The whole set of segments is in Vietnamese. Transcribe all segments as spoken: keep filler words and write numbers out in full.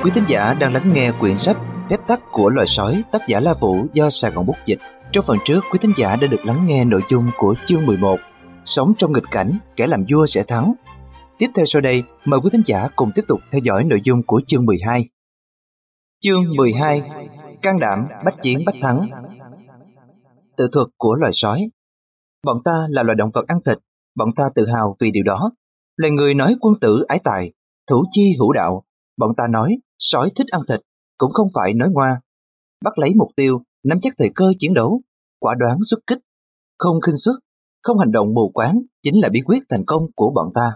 Quý thính giả đang lắng nghe quyển sách Phép tắc của loài sói, tác giả La Vũ, do Sài Gòn Bút dịch. Trong phần trước, quý thính giả đã được lắng nghe nội dung của chương mười một, Sống trong nghịch cảnh, kẻ làm vua sẽ thắng. Tiếp theo sau đây, mời quý thính giả cùng tiếp tục theo dõi nội dung của chương mười hai. Chương mười hai, Can đảm, bách chiến bách thắng. Tự thuật của loài sói. Bọn ta là loài động vật ăn thịt, bọn ta tự hào vì điều đó. Loài người nói quân tử ái tài, thủ chi hữu đạo. Bọn ta nói sói thích ăn thịt, cũng không phải nói ngoa. Bắt lấy mục tiêu, nắm chắc thời cơ chiến đấu, quả đoán xuất kích, không khinh suất, không hành động mù quáng chính là bí quyết thành công của bọn ta.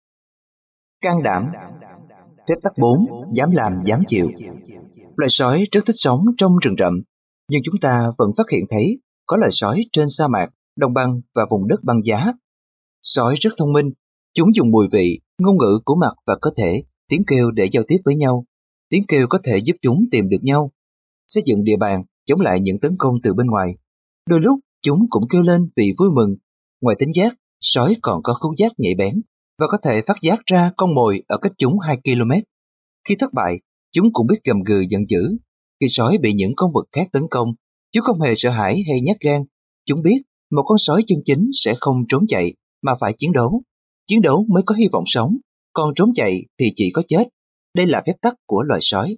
Can đảm. Phép tắc bốn, dám làm dám chịu. Loài sói rất thích sống trong rừng rậm, nhưng chúng ta vẫn phát hiện thấy có loài sói trên sa mạc, đồng bằng và vùng đất băng giá. Sói rất thông minh, chúng dùng mùi vị, ngôn ngữ của mặt và cơ thể, tiếng kêu để giao tiếp với nhau. Tiếng kêu có thể giúp chúng tìm được nhau, xây dựng địa bàn, chống lại những tấn công từ bên ngoài. Đôi lúc chúng cũng kêu lên vì vui mừng. Ngoài tính giác, sói còn có khứu giác nhạy bén và có thể phát giác ra con mồi ở cách chúng hai ki lô mét. Khi thất bại, chúng cũng biết gầm gừ giận dữ. Khi sói bị những con vật khác tấn công, chúng không hề sợ hãi hay nhát gan. Chúng biết một con sói chân chính sẽ không trốn chạy mà phải chiến đấu. Chiến đấu mới có hy vọng sống, còn trốn chạy thì chỉ có chết. Đây là phép tắc của loài sói.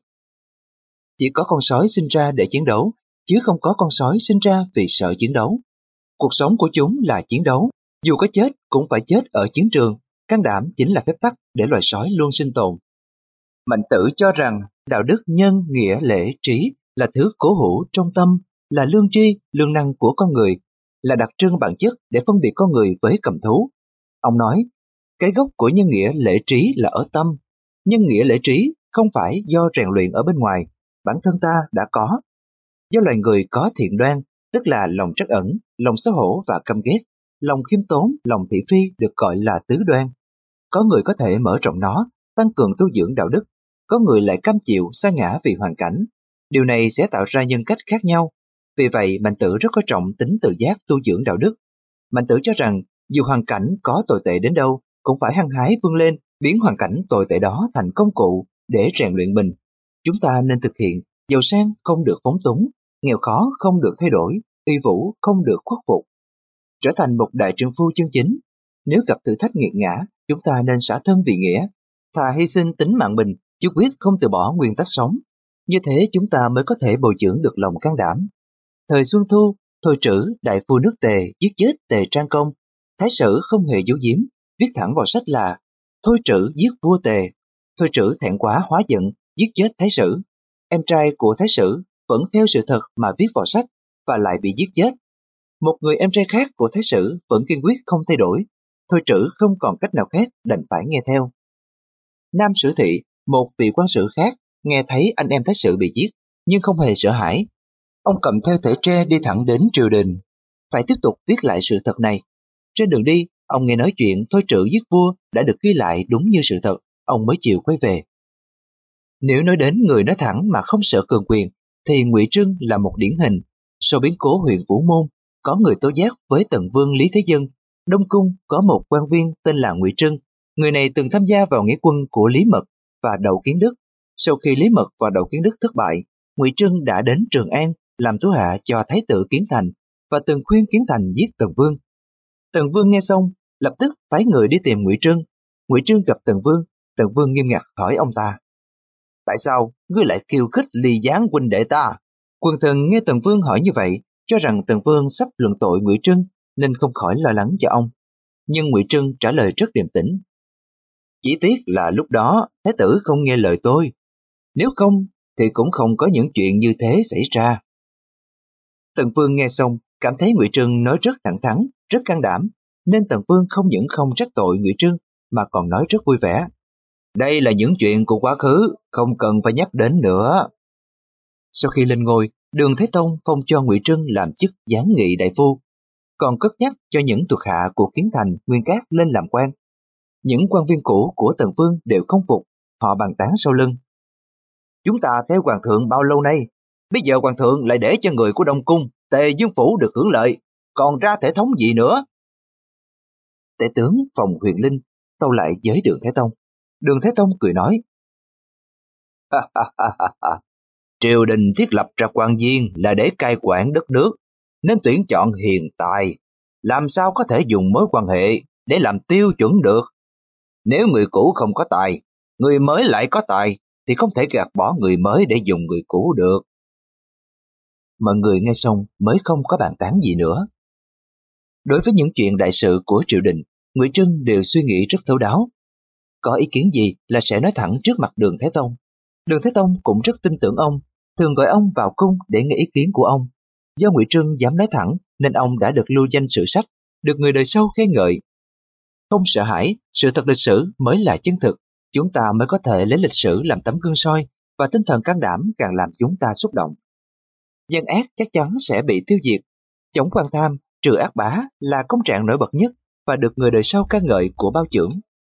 Chỉ có con sói sinh ra để chiến đấu, chứ không có con sói sinh ra vì sợ chiến đấu. Cuộc sống của chúng là chiến đấu, dù có chết cũng phải chết ở chiến trường. Can đảm chính là phép tắc để loài sói luôn sinh tồn. Mạnh Tử cho rằng đạo đức nhân, nghĩa, lễ, trí là thứ cố hữu trong tâm, là lương tri, lương năng của con người, là đặc trưng bản chất để phân biệt con người với cầm thú. Ông nói, cái gốc của nhân nghĩa lễ trí là ở tâm. Nhân nghĩa lễ trí không phải do rèn luyện ở bên ngoài, bản thân ta đã có. Do loài người có thiện đoan, tức là lòng trắc ẩn, lòng xấu hổ và căm ghét, lòng khiêm tốn, lòng thị phi được gọi là tứ đoan. Có người có thể mở rộng nó, tăng cường tu dưỡng đạo đức, có người lại cam chịu sa ngã vì hoàn cảnh. Điều này sẽ tạo ra nhân cách khác nhau. Vì vậy, Mạnh Tử rất coi trọng tính tự giác tu dưỡng đạo đức. Mạnh Tử cho rằng, dù hoàn cảnh có tồi tệ đến đâu, cũng phải hăng hái vươn lên, biến hoàn cảnh tồi tệ đó thành công cụ để rèn luyện mình. Chúng ta nên thực hiện, giàu sang không được phóng túng, nghèo khó không được thay đổi, uy vũ không được khuất phục. Trở thành một đại trượng phu chân chính. Nếu gặp thử thách nghiệt ngã, chúng ta nên xả thân vì nghĩa, thà hy sinh tính mạng mình, chứ quyết không từ bỏ nguyên tắc sống. Như thế chúng ta mới có thể bồi dưỡng được lòng can đảm. Thời Xuân Thu, Thôi Trữ, đại vua nước Tề giết chết Tề Trang Công. Thái Sử không hề giấu giếm, viết thẳng vào sách là Thôi Trữ giết vua Tề. Thôi Trữ thẹn quá hóa giận, giết chết Thái Sử. Em trai của Thái Sử vẫn theo sự thật mà viết vào sách và lại bị giết chết. Một người em trai khác của Thái Sử vẫn kiên quyết không thay đổi. Thôi Trữ không còn cách nào khác đành phải nghe theo. Nam Sử Thị, một vị quan sử khác, nghe thấy anh em Thái Sử bị giết nhưng không hề sợ hãi. Ông cầm theo thẻ tre đi thẳng đến triều đình. Phải tiếp tục viết lại sự thật này. Trên đường đi, ông nghe nói chuyện Thôi Trữ giết vua đã được ghi lại đúng như sự thật, ông mới chịu quay về. Nếu nói đến người nói thẳng mà không sợ cường quyền, thì Ngụy Trưng là một điển hình. Sau biến cố huyện Vũ Môn, có người tố giác với Tần Vương Lý Thế Dân. Đông Cung có một quan viên tên là Ngụy Trưng. Người này từng tham gia vào nghĩa quân của Lý Mật và Đậu Kiến Đức. Sau khi Lý Mật và Đậu Kiến Đức thất bại, Ngụy Trưng đã đến Trường An làm thủ hạ cho Thái tử Kiến Thành và từng khuyên Kiến Thành giết Tần Vương. Tần Vương nghe xong, lập tức phái người đi tìm Ngụy Trưng. Ngụy Trưng gặp Tần Vương, Tần Vương nghiêm ngặt hỏi ông ta: Tại sao ngươi lại khiêu khích ly gián huynh đệ ta? Quần thần nghe Tần Vương hỏi như vậy, cho rằng Tần Vương sắp luận tội Ngụy Trưng nên không khỏi lo lắng cho ông. Nhưng Ngụy Trưng trả lời rất điềm tĩnh: Chỉ tiếc là lúc đó Thái tử không nghe lời tôi. Nếu không thì cũng không có những chuyện như thế xảy ra. Tần Vương nghe xong cảm thấy Ngụy Trưng nói rất thẳng thắn, rất can đảm, nên Tần Vương không những không trách tội Ngụy Trưng mà còn nói rất vui vẻ: Đây là những chuyện của quá khứ, không cần phải nhắc đến nữa. Sau khi lên ngôi, Đường Thế Tông phong cho Ngụy Trưng làm chức giáng nghị đại phu, còn cất nhắc cho những thuộc hạ của Kiến Thành, Nguyên Cát lên làm quan. Những quan viên cũ của Tần Vương đều không phục, họ bàn tán sau lưng: Chúng ta theo hoàng thượng bao lâu nay, bây giờ hoàng thượng lại để cho người của Đông Cung, Tề Dương Phủ được hưởng lợi, còn ra thể thống gì nữa? Tể tướng Phòng Huyền Linh tâu lại với Đường Thế Tông. Đường Thế Tông cười nói: Triều đình thiết lập ra quan viên là để cai quản đất nước, nên tuyển chọn hiền tài, làm sao có thể dùng mối quan hệ để làm tiêu chuẩn được. Nếu người cũ không có tài, người mới lại có tài, thì không thể gạt bỏ người mới để dùng người cũ được. Mọi người nghe xong mới không có bàn tán gì nữa. Đối với những chuyện đại sự của triều đình, Ngụy Trưng đều suy nghĩ rất thấu đáo. Có ý kiến gì là sẽ nói thẳng trước mặt Đường Thế Tông. Đường Thế Tông cũng rất tin tưởng ông, thường gọi ông vào cung để nghe ý kiến của ông. Do Ngụy Trưng dám nói thẳng nên ông đã được lưu danh sử sách, được người đời sau khen ngợi. Không sợ hãi, sự thật lịch sử mới là chân thực. Chúng ta mới có thể lấy lịch sử làm tấm gương soi, và tinh thần can đảm càng làm chúng ta xúc động. Gian ác chắc chắn sẽ bị tiêu diệt. Chống quan tham, trừ ác bá là công trạng nổi bật nhất và được người đời sau ca ngợi của Bao Chưởng.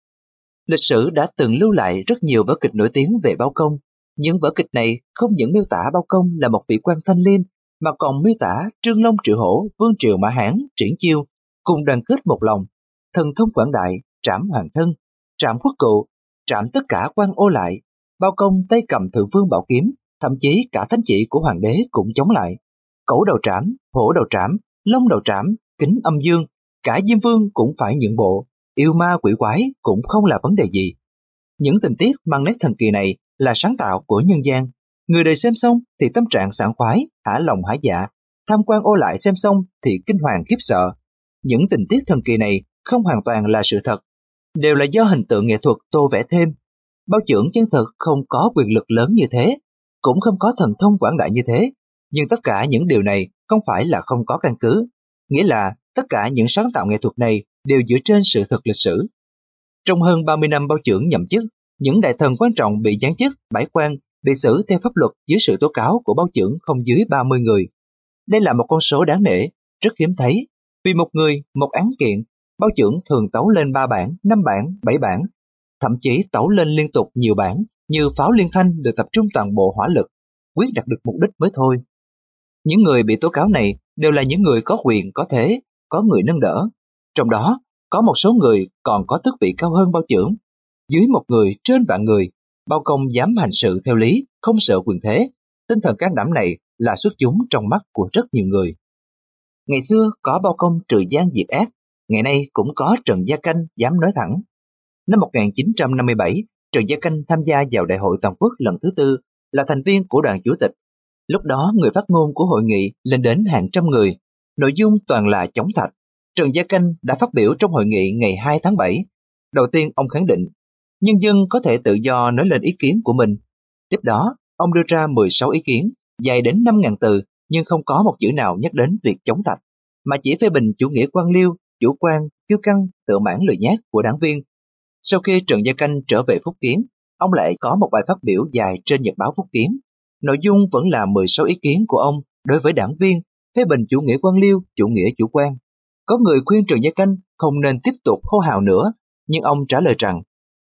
Lịch sử đã từng lưu lại rất nhiều vở kịch nổi tiếng về Bao Công. Những vở kịch này không những miêu tả Bao Công là một vị quan thanh liêm, mà còn miêu tả Trương Long Triệu Hổ, Vương Triều Mã Hán, Triển Chiêu cùng đoàn kết một lòng, thần thông quảng đại, trảm hoàng thân, trảm quốc cụ, trảm tất cả quan ô lại. Bao Công tay cầm thượng phương bảo kiếm, thậm chí cả thánh chỉ của hoàng đế cũng chống lại. Cẩu đầu trảm, hổ đầu trảm, long đầu trảm, kính âm dương, cả Diêm Vương cũng phải nhượng bộ, yêu ma quỷ quái cũng không là vấn đề gì. Những tình tiết mang nét thần kỳ này là sáng tạo của nhân gian. Người đời xem xong thì tâm trạng sảng khoái, hả lòng hả dạ. Tham quan ô lại xem xong thì kinh hoàng khiếp sợ. Những tình tiết thần kỳ này không hoàn toàn là sự thật, đều là do hình tượng nghệ thuật tô vẽ thêm. Bao Chưởng chân thực không có quyền lực lớn như thế, cũng không có thần thông quảng đại như thế, nhưng tất cả những điều này không phải là không có căn cứ, nghĩa là tất cả những sáng tạo nghệ thuật này đều dựa trên sự thật lịch sử. Trong hơn ba mươi năm Bao Chưởng nhậm chức, những đại thần quan trọng bị giáng chức, bãi quan, bị xử theo pháp luật dưới sự tố cáo của Bao Chưởng không dưới ba mươi người. Đây là một con số đáng nể, rất hiếm thấy. Vì một người, một án kiện, Bao Chưởng thường tấu lên ba bản, năm bản, bảy bản, thậm chí tấu lên liên tục nhiều bản, như pháo liên thanh được tập trung toàn bộ hỏa lực, quyết đạt được mục đích mới thôi. Những người bị tố cáo này đều là những người có quyền, có thế, có người nâng đỡ. Trong đó, có một số người còn có tước vị cao hơn Bao Chưởng. Dưới một người trên vạn người, Bao Công dám hành sự theo lý, không sợ quyền thế. Tinh thần can đảm này là xuất chúng trong mắt của rất nhiều người. Ngày xưa có Bao Công trừ gian diệt ác, ngày nay cũng có Trần Gia Canh dám nói thẳng. Năm một nghìn chín trăm năm mươi bảy, Trần Gia Canh tham gia vào Đại hội Toàn quốc lần thứ tư, là thành viên của đoàn chủ tịch. Lúc đó người phát ngôn của hội nghị lên đến hàng trăm người, nội dung toàn là chống Thạch. Trần Gia Canh đã phát biểu trong hội nghị ngày hai tháng bảy. Đầu tiên ông khẳng định, nhân dân có thể tự do nói lên ý kiến của mình. Tiếp đó, ông đưa ra mười sáu ý kiến, dài đến năm nghìn từ, nhưng không có một chữ nào nhắc đến việc chống Thạch, mà chỉ phê bình chủ nghĩa quan liêu, chủ quan, kiêu căng, tự mãn lười nhác của đảng viên. Sau khi Trần Gia Canh trở về Phúc Kiến, ông lại có một bài phát biểu dài trên nhật báo Phúc Kiến. Nội dung vẫn là mười sáu ý kiến của ông đối với đảng viên, phê bình chủ nghĩa quan liêu, chủ nghĩa chủ quan. Có người khuyên Trần Gia Canh không nên tiếp tục hô hào nữa, nhưng ông trả lời rằng: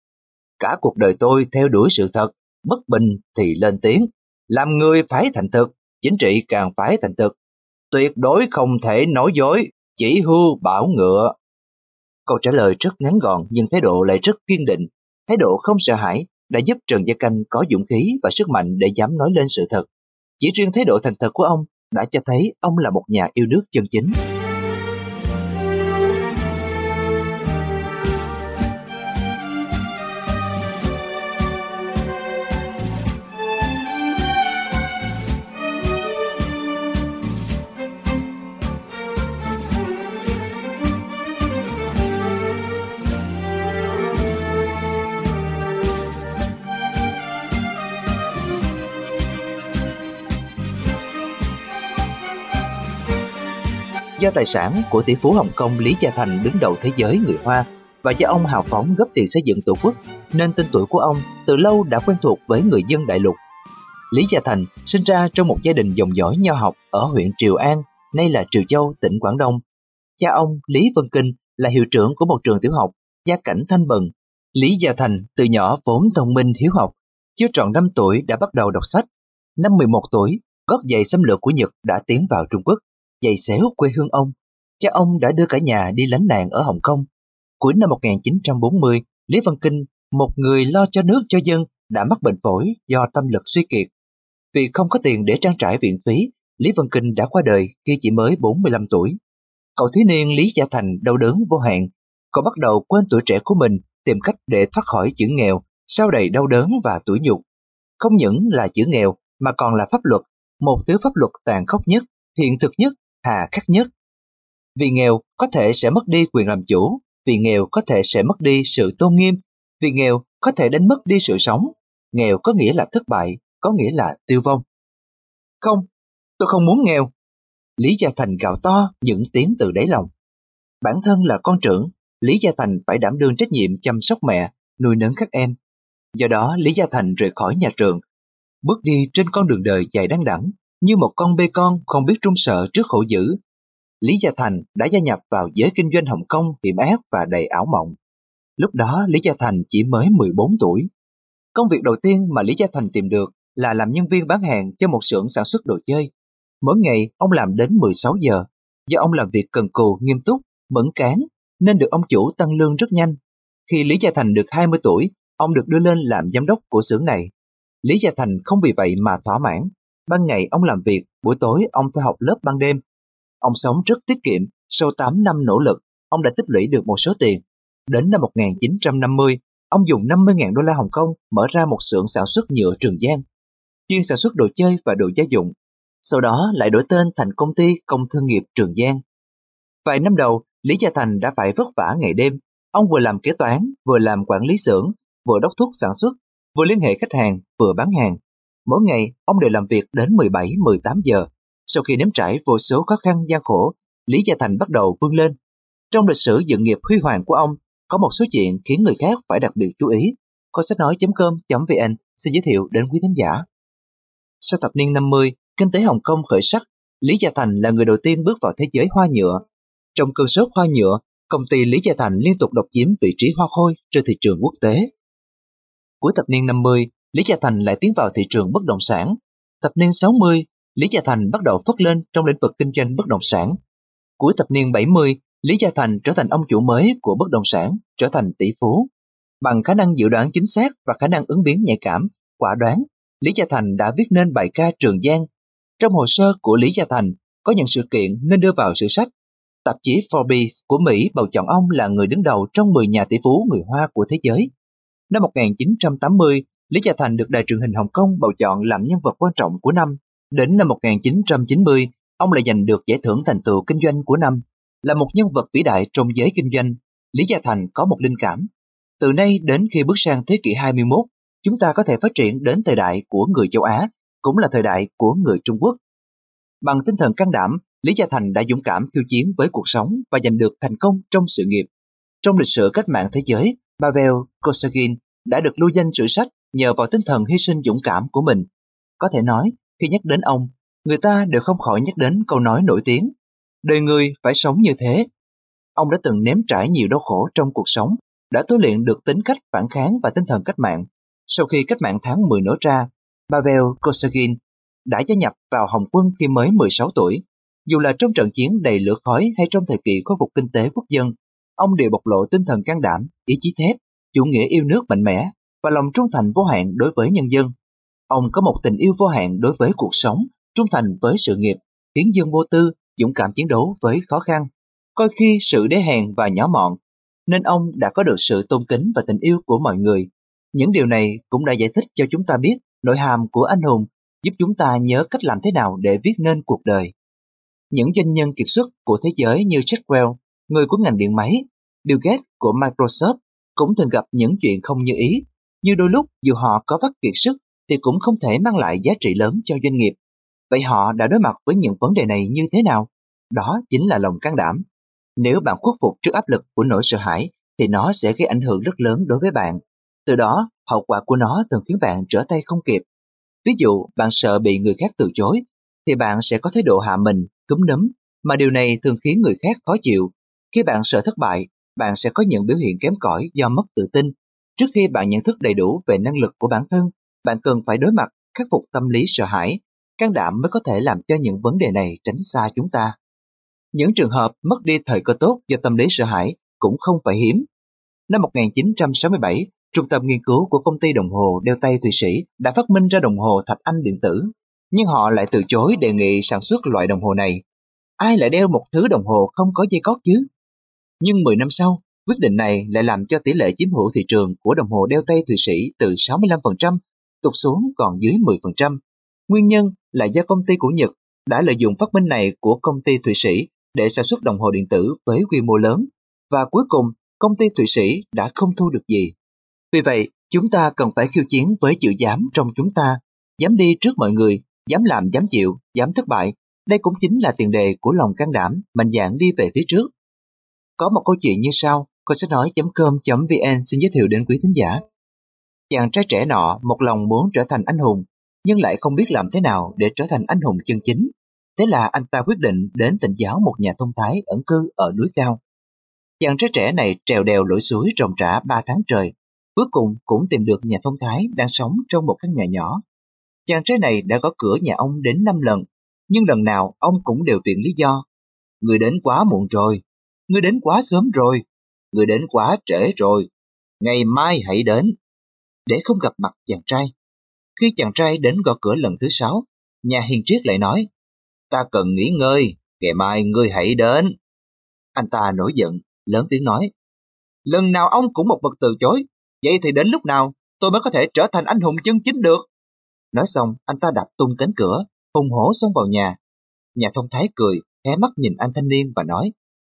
cả cuộc đời tôi theo đuổi sự thật, bất bình thì lên tiếng, làm người phải thành thực, chính trị càng phải thành thực, tuyệt đối không thể nói dối, chỉ hưu bảo ngựa. Câu trả lời rất ngắn gọn nhưng thái độ lại rất kiên định. Thái độ không sợ hãi đã giúp Trần Gia Canh có dũng khí và sức mạnh để dám nói lên sự thật. Chỉ riêng thái độ thành thật của ông đã cho thấy ông là một nhà yêu nước chân chính. Do tài sản của tỷ phú Hồng Kông Lý Gia Thành đứng đầu thế giới người Hoa, và do ông hào phóng góp tiền xây dựng tổ quốc, nên tên tuổi của ông từ lâu đã quen thuộc với người dân đại lục. Lý Gia Thành sinh ra trong một gia đình dòng dõi nho học ở huyện Triều An, nay là Triều Châu, tỉnh Quảng Đông. Cha ông Lý Vân Kinh là hiệu trưởng của một trường tiểu học, gia cảnh thanh bần. Lý Gia Thành từ nhỏ vốn thông minh hiếu học, chưa tròn năm tuổi đã bắt đầu đọc sách. Năm mười một tuổi, gót giày xâm lược của Nhật đã tiến vào Trung Quốc, giày xéo quê hương ông. Cha ông đã đưa cả nhà đi lánh nạn ở Hồng Kông. Cuối năm một nghìn chín trăm bốn mươi, Lý Văn Kinh, một người lo cho nước cho dân, đã mắc bệnh phổi do tâm lực suy kiệt. Vì không có tiền để trang trải viện phí, Lý Vân Kinh đã qua đời khi chỉ mới bốn mươi lăm tuổi. Cậu thiếu niên Lý Gia Thành đau đớn vô hạn. Cậu bắt đầu quên tuổi trẻ của mình, tìm cách để thoát khỏi chữ nghèo, sau đầy đau đớn và tủi nhục. Không những là chữ nghèo mà còn là pháp luật, một thứ pháp luật tàn khốc nhất, hiện thực nhất, hà khắc nhất. Vì nghèo có thể sẽ mất đi quyền làm chủ, vì nghèo có thể sẽ mất đi sự tôn nghiêm, vì nghèo có thể đánh mất đi sự sống. Nghèo có nghĩa là thất bại, có nghĩa là tiêu vong. Không, tôi không muốn nghèo. Lý Gia Thành gào to những tiếng từ đáy lòng. Bản thân là con trưởng, Lý Gia Thành phải đảm đương trách nhiệm chăm sóc mẹ, nuôi nấng các em. Do đó Lý Gia Thành rời khỏi nhà trường, bước đi trên con đường đời dài đăng đẵng như một con bê con không biết trung sợ trước khổ dữ. Lý Gia Thành đã gia nhập vào giới kinh doanh Hồng Kông hiểm ác và đầy ảo mộng. Lúc đó Lý Gia Thành chỉ mới mười bốn tuổi. Công việc đầu tiên mà Lý Gia Thành tìm được là làm nhân viên bán hàng cho một xưởng sản xuất đồ chơi. Mỗi ngày ông làm đến mười sáu giờ. Do ông làm việc cần cù, nghiêm túc, mẫn cán nên được ông chủ tăng lương rất nhanh. Khi Lý Gia Thành được hai mươi tuổi, ông được đưa lên làm giám đốc của xưởng này. Lý Gia Thành không vì vậy mà thỏa mãn. Ban ngày ông làm việc, buổi tối ông theo học lớp ban đêm. Ông sống rất tiết kiệm, sau tám năm nỗ lực, ông đã tích lũy được một số tiền. Đến năm một nghìn chín trăm năm mươi, ông dùng năm mươi nghìn đô la Hồng Kông mở ra một xưởng sản xuất nhựa Trường Giang, chuyên sản xuất đồ chơi và đồ gia dụng. Sau đó lại đổi tên thành công ty Công Thương nghiệp Trường Giang. Vài năm đầu, Lý Gia Thành đã phải vất vả ngày đêm. Ông vừa làm kế toán, vừa làm quản lý xưởng, vừa đốc thúc sản xuất, vừa liên hệ khách hàng, vừa bán hàng. Mỗi ngày, ông đều làm việc đến mười bảy mười tám giờ. Sau khi nếm trải vô số khó khăn gian khổ, Lý Gia Thành bắt đầu vươn lên. Trong lịch sử dựng nghiệp huy hoàng của ông, có một số chuyện khiến người khác phải đặc biệt chú ý. Kho sách nói chấm com chấm vn xin giới thiệu đến quý thính giả. Sau thập niên năm mươi, kinh tế Hồng Kông khởi sắc, Lý Gia Thành là người đầu tiên bước vào thế giới hoa nhựa. Trong cơn sốt hoa nhựa, công ty Lý Gia Thành liên tục độc chiếm vị trí hoa khôi trên thị trường quốc tế. Cuối thập niên năm mươi, Lý Gia Thành lại tiến vào thị trường bất động sản. Thập niên sáu mươi, Lý Gia Thành bắt đầu phất lên trong lĩnh vực kinh doanh bất động sản. Cuối thập niên bảy mươi, Lý Gia Thành trở thành ông chủ mới của bất động sản, trở thành tỷ phú. Bằng khả năng dự đoán chính xác và khả năng ứng biến nhạy cảm, quả đoán, Lý Gia Thành đã viết nên bài ca Trường Giang. Trong hồ sơ của Lý Gia Thành có những sự kiện nên đưa vào sử sách. Tạp chí Forbes của Mỹ bầu chọn ông là người đứng đầu trong mười nhà tỷ phú người Hoa của thế giới. Năm một nghìn chín trăm tám mươi, Lý Gia Thành được Đài truyền hình Hồng Kông bầu chọn làm nhân vật quan trọng của năm. Đến năm một nghìn chín trăm chín mươi, ông lại giành được giải thưởng thành tựu kinh doanh của năm. Là một nhân vật vĩ đại trong giới kinh doanh, Lý Gia Thành có một linh cảm. Từ nay đến khi bước sang thế kỷ hai mươi mốt, chúng ta có thể phát triển đến thời đại của người châu Á, cũng là thời đại của người Trung Quốc. Bằng tinh thần can đảm, Lý Gia Thành đã dũng cảm khiêu chiến với cuộc sống và giành được thành công trong sự nghiệp. Trong lịch sử cách mạng thế giới, Pavel Kosygin đã được lưu danh sử sách nhờ vào tinh thần hy sinh dũng cảm của mình. Có thể nói, khi nhắc đến ông, người ta đều không khỏi nhắc đến câu nói nổi tiếng: đời người phải sống như thế. Ông đã từng nếm trải nhiều đau khổ trong cuộc sống, đã tôi luyện được tính cách phản kháng và tinh thần cách mạng. Sau khi cách mạng tháng mười nổ ra, Pavel Kosygin đã gia nhập vào Hồng quân khi mới mười sáu tuổi. Dù là trong trận chiến đầy lửa khói hay trong thời kỳ khôi phục kinh tế quốc dân, ông đều bộc lộ tinh thần can đảm, ý chí thép, chủ nghĩa yêu nước mạnh mẽ và lòng trung thành vô hạn đối với nhân dân. Ông có một tình yêu vô hạn đối với cuộc sống, trung thành với sự nghiệp, hiến dân vô tư, dũng cảm chiến đấu với khó khăn, coi khi sự đê hèn và nhỏ mọn, nên ông đã có được sự tôn kính và tình yêu của mọi người. Những điều này cũng đã giải thích cho chúng ta biết nội hàm của anh hùng, giúp chúng ta nhớ cách làm thế nào để viết nên cuộc đời. Những doanh nhân kiệt xuất của thế giới như Jack Welch, người của ngành điện máy, Bill Gates của Microsoft cũng thường gặp những chuyện không như ý, như đôi lúc dù họ có vắt kiệt sức thì cũng không thể mang lại giá trị lớn cho doanh nghiệp. Vậy họ đã đối mặt với những vấn đề này như thế nào? Đó chính là lòng can đảm. Nếu bạn khuất phục trước áp lực của nỗi sợ hãi thì nó sẽ gây ảnh hưởng rất lớn đối với bạn. Từ đó, hậu quả của nó thường khiến bạn trở tay không kịp. Ví dụ, bạn sợ bị người khác từ chối, thì bạn sẽ có thái độ hạ mình, cúm núm, mà điều này thường khiến người khác khó chịu. Khi bạn sợ thất bại, bạn sẽ có những biểu hiện kém cỏi do mất tự tin. Trước khi bạn nhận thức đầy đủ về năng lực của bản thân, bạn cần phải đối mặt, khắc phục tâm lý sợ hãi. Can đảm mới có thể làm cho những vấn đề này tránh xa chúng ta. Những trường hợp mất đi thời cơ tốt do tâm lý sợ hãi cũng không phải hiếm. Năm một nghìn chín trăm sáu mươi bảy, Trung tâm nghiên cứu của công ty đồng hồ đeo tay Thụy Sĩ đã phát minh ra đồng hồ thạch anh điện tử, nhưng họ lại từ chối đề nghị sản xuất loại đồng hồ này. Ai lại đeo một thứ đồng hồ không có dây cót chứ? Nhưng mười năm sau, quyết định này lại làm cho tỷ lệ chiếm hữu thị trường của đồng hồ đeo tay Thụy Sĩ từ sáu mươi lăm phần trăm tụt xuống còn dưới mười phần trăm. Nguyên nhân là do công ty của Nhật đã lợi dụng phát minh này của công ty Thụy Sĩ để sản xuất đồng hồ điện tử với quy mô lớn, và cuối cùng công ty Thụy Sĩ đã không thu được gì. Vì vậy, chúng ta cần phải khiêu chiến với chữ dám trong chúng ta, dám đi trước mọi người, dám làm dám chịu, dám thất bại. Đây cũng chính là tiền đề của lòng can đảm, mạnh dạn đi về phía trước. Có một câu chuyện như sau, Kho sách nói chấm com chấm vn xin giới thiệu đến quý thính giả. Chàng trai trẻ nọ một lòng muốn trở thành anh hùng, nhưng lại không biết làm thế nào để trở thành anh hùng chân chính. Thế là anh ta quyết định đến tịnh giáo một nhà thông thái ẩn cư ở núi cao. Chàng trai trẻ này trèo đèo lội suối ròng rã ba tháng trời, cuối cùng cũng tìm được nhà thông thái đang sống trong một căn nhà nhỏ. Chàng trai này đã gõ cửa nhà ông đến năm lần, nhưng lần nào ông cũng đều viện lý do. Người đến quá muộn rồi, người đến quá sớm rồi, người đến quá trễ rồi, ngày mai hãy đến. Để không gặp mặt chàng trai. Khi chàng trai đến gõ cửa lần thứ sáu, nhà hiền triết lại nói, ta cần nghỉ ngơi, ngày mai ngươi hãy đến. Anh ta nổi giận, lớn tiếng nói, lần nào ông cũng một mực từ chối, vậy thì đến lúc nào tôi mới có thể trở thành anh hùng chân chính được? Nói xong, anh ta đạp tung cánh cửa, hùng hổ xông vào nhà. Nhà thông thái cười, hé mắt nhìn anh thanh niên và nói,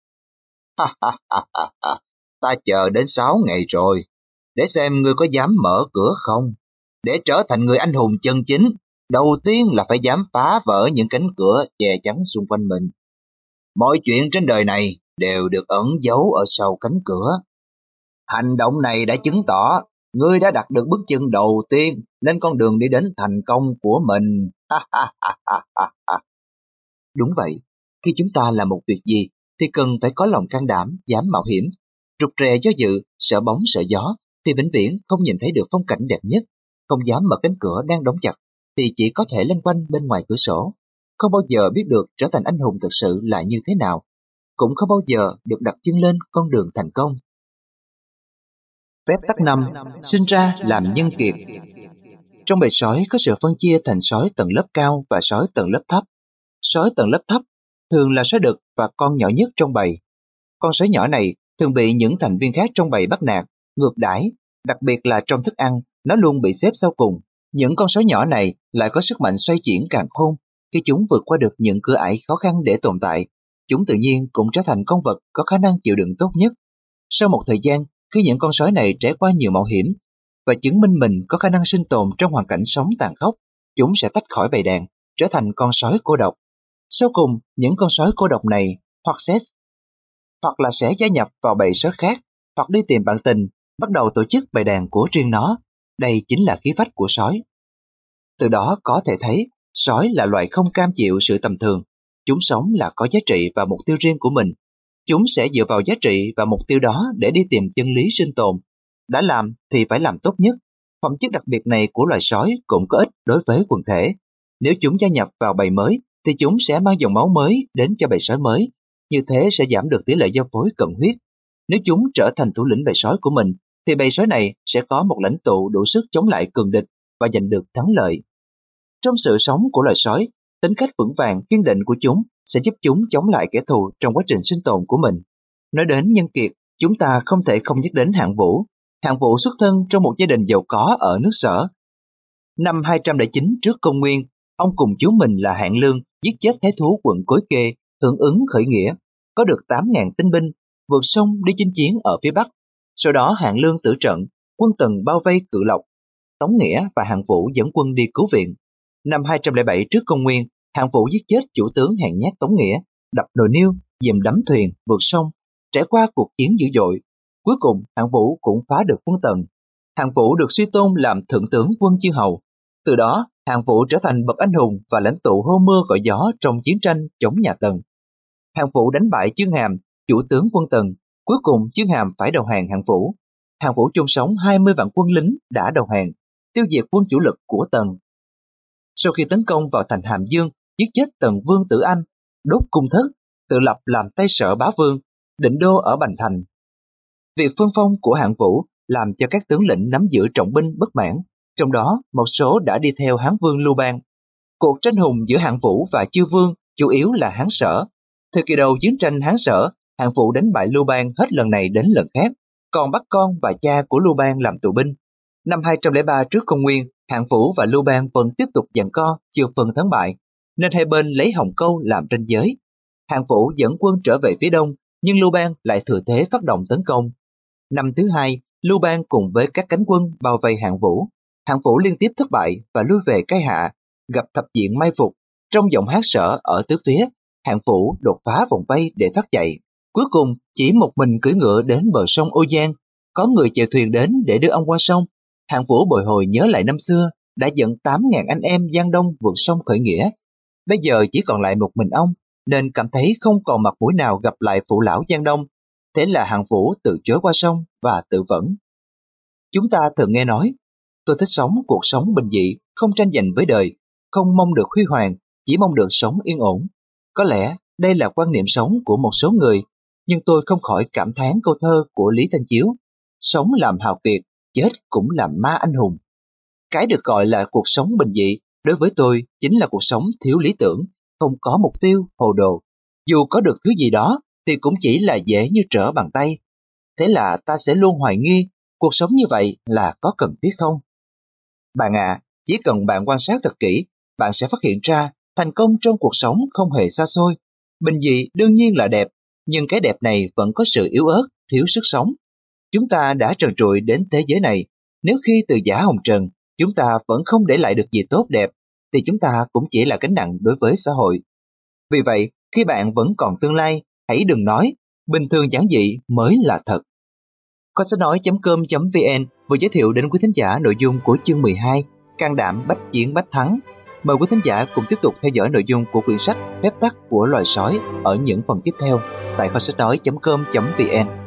ha ha ha ha ha, ta chờ đến sáu ngày rồi, để xem ngươi có dám mở cửa không. Để trở thành người anh hùng chân chính, đầu tiên là phải dám phá vỡ những cánh cửa che chắn xung quanh mình. Mọi chuyện trên đời này đều được ẩn giấu ở sau cánh cửa. Hành động này đã chứng tỏ ngươi đã đặt được bước chân đầu tiên lên con đường đi đến thành công của mình. Đúng vậy, khi chúng ta làm một việc gì thì cần phải có lòng can đảm, dám mạo hiểm. Rụt rè do dự, sợ bóng sợ gió thì vĩnh viễn không nhìn thấy được phong cảnh đẹp nhất. Không dám mở cánh cửa đang đóng chặt thì chỉ có thể loanh quanh bên ngoài cửa sổ. Không bao giờ biết được trở thành anh hùng thực sự là như thế nào, cũng không bao giờ được đặt chân lên con đường thành công. Phép tắc năm, sinh ra làm nhân kiệt. Trong bầy sói có sự phân chia thành sói tầng lớp cao và sói tầng lớp thấp. Sói tầng lớp thấp thường là sói đực và con nhỏ nhất trong bầy. Con sói nhỏ này thường bị những thành viên khác trong bầy bắt nạt, ngược đãi, đặc biệt là trong thức ăn, nó luôn bị xếp sau cùng. Những con sói nhỏ này lại có sức mạnh xoay chuyển càn khôn. Khi chúng vượt qua được những cửa ải khó khăn để tồn tại, chúng tự nhiên cũng trở thành con vật có khả năng chịu đựng tốt nhất. Sau một thời gian, khi những con sói này trải qua nhiều mạo hiểm và chứng minh mình có khả năng sinh tồn trong hoàn cảnh sống tàn khốc, chúng sẽ tách khỏi bầy đàn, trở thành con sói cô độc. Sau cùng, những con sói cô độc này hoặc sẽ hoặc là sẽ gia nhập vào bầy sói khác, hoặc đi tìm bạn tình, bắt đầu tổ chức bầy đàn của riêng nó. Đây chính là khí phách của sói. Từ đó có thể thấy, sói là loài không cam chịu sự tầm thường. Chúng sống là có giá trị và mục tiêu riêng của mình. Chúng sẽ dựa vào giá trị và mục tiêu đó để đi tìm chân lý sinh tồn. Đã làm thì phải làm tốt nhất. Phẩm chất đặc biệt này của loài sói cũng có ích đối với quần thể. Nếu chúng gia nhập vào bầy mới, thì chúng sẽ mang dòng máu mới đến cho bầy sói mới. Như thế sẽ giảm được tỷ lệ giao phối cận huyết. Nếu chúng trở thành thủ lĩnh bầy sói của mình, thì bầy sói này sẽ có một lãnh tụ đủ sức chống lại cường địch và giành được thắng lợi. Trong sự sống của loài sói, tính cách vững vàng, kiên định của chúng sẽ giúp chúng chống lại kẻ thù trong quá trình sinh tồn của mình. Nói đến nhân kiệt, chúng ta không thể không nhắc đến Hạng Vũ. Hạng Vũ xuất thân trong một gia đình giàu có ở nước Sở. Năm hai trăm lẻ chín trước công nguyên, ông cùng chú mình là Hạng Lương giết chết thái thú quận Cối Kê, hưởng ứng khởi nghĩa, có được tám nghìn tinh binh, vượt sông đi chinh chiến ở phía Bắc. Sau đó Hạng Lương tử trận, quân Tần bao vây Cự Lộc. Tống Nghĩa và Hạng Vũ dẫn quân đi cứu viện. Năm hai trăm lẻ bảy trước công nguyên, Hạng Vũ giết chết chủ tướng hèn nhát Tống Nghĩa, đập nồi niêu, dìm đắm thuyền, vượt sông, trải qua cuộc chiến dữ dội. Cuối cùng, Hạng Vũ cũng phá được quân Tần. Hạng Vũ được suy tôn làm thượng tướng quân chư hầu. Từ đó, Hạng Vũ trở thành bậc anh hùng và lãnh tụ hô mưa gọi gió trong chiến tranh chống nhà Tần. Hạng Vũ đánh bại Chương Hàm, chủ tướng quân Tần. Cuối cùng, Chương Hàm phải đầu hàng Hạng Vũ. Hạng Vũ chôn sống hai mươi vạn quân lính đã đầu hàng, tiêu diệt quân chủ lực của Tần. Sau khi tấn công vào thành Hàm Dương, giết chết Tần Vương Tử Anh, đốt cung thất, tự lập làm Tây Sở Bá Vương, định đô ở Bành Thành. Việc phân phong của Hạng Vũ làm cho các tướng lĩnh nắm giữ trọng binh bất mãn, trong đó một số đã đi theo Hán Vương Lưu Bang. Cuộc tranh hùng giữa Hạng Vũ và Chư Vương chủ yếu là Hán Sở. Thời kỳ đầu chiến tranh Hán Sở, Hạng Vũ đánh bại Lưu Bang hết lần này đến lần khác, còn bắt con và cha của Lưu Bang làm tù binh. Năm hai trăm lẻ ba trước công nguyên, Hạng Vũ và Lưu Bang vẫn tiếp tục giằng co, chưa phân thắng bại, nên hai bên lấy Hồng Câu làm ranh giới. Hạng Vũ dẫn quân trở về phía đông, nhưng Lưu Bang lại thừa thế phát động tấn công. Năm thứ hai, Lưu Bang cùng với các cánh quân bao vây Hạng Vũ. Hạng Vũ liên tiếp thất bại và lui về Cái Hạ, gặp thập diện mai phục. Trong dòng Hán Sở ở tứ phía, Hạng Vũ đột phá vòng vây để thoát chạy. Cuối cùng, chỉ một mình cưỡi ngựa đến bờ sông Ô Giang, có người chèo thuyền đến để đưa ông qua sông. Hạng Vũ bồi hồi nhớ lại năm xưa, đã dẫn tám ngàn anh em Giang Đông vượt sông khởi nghĩa. Bây giờ chỉ còn lại một mình ông, nên cảm thấy không còn mặt mũi nào gặp lại phụ lão Giang Đông. Thế là Hạng Vũ từ chối qua sông và tự vẫn. Chúng ta thường nghe nói, tôi thích sống cuộc sống bình dị, không tranh giành với đời, không mong được huy hoàng, chỉ mong được sống yên ổn. Có lẽ đây là quan niệm sống của một số người, nhưng tôi không khỏi cảm thán câu thơ của Lý Thanh Chiếu: sống làm hào kiệt, chết cũng làm ma anh hùng. Cái được gọi là cuộc sống bình dị, đối với tôi chính là cuộc sống thiếu lý tưởng, không có mục tiêu, hồ đồ. Dù có được thứ gì đó thì cũng chỉ là dễ như trở bàn tay. Thế là ta sẽ luôn hoài nghi, cuộc sống như vậy là có cần thiết không? Bạn ạ, à, chỉ cần bạn quan sát thật kỹ, bạn sẽ phát hiện ra thành công trong cuộc sống không hề xa xôi. Bình dị đương nhiên là đẹp, nhưng cái đẹp này vẫn có sự yếu ớt, thiếu sức sống. Chúng ta đã trần trụi đến thế giới này, nếu khi từ giã hồng trần, chúng ta vẫn không để lại được gì tốt đẹp, thì chúng ta cũng chỉ là gánh nặng đối với xã hội. Vì vậy, khi bạn vẫn còn tương lai, hãy đừng nói, bình thường giản dị mới là thật. Kho sách nói chấm com chấm vn vừa giới thiệu đến quý thính giả nội dung của chương mười hai, Can đảm bách chiến bách thắng. Mời quý thính giả cùng tiếp tục theo dõi nội dung của quyển sách Phép tắc của loài sói ở những phần tiếp theo tại kho sách nói chấm com chấm vn.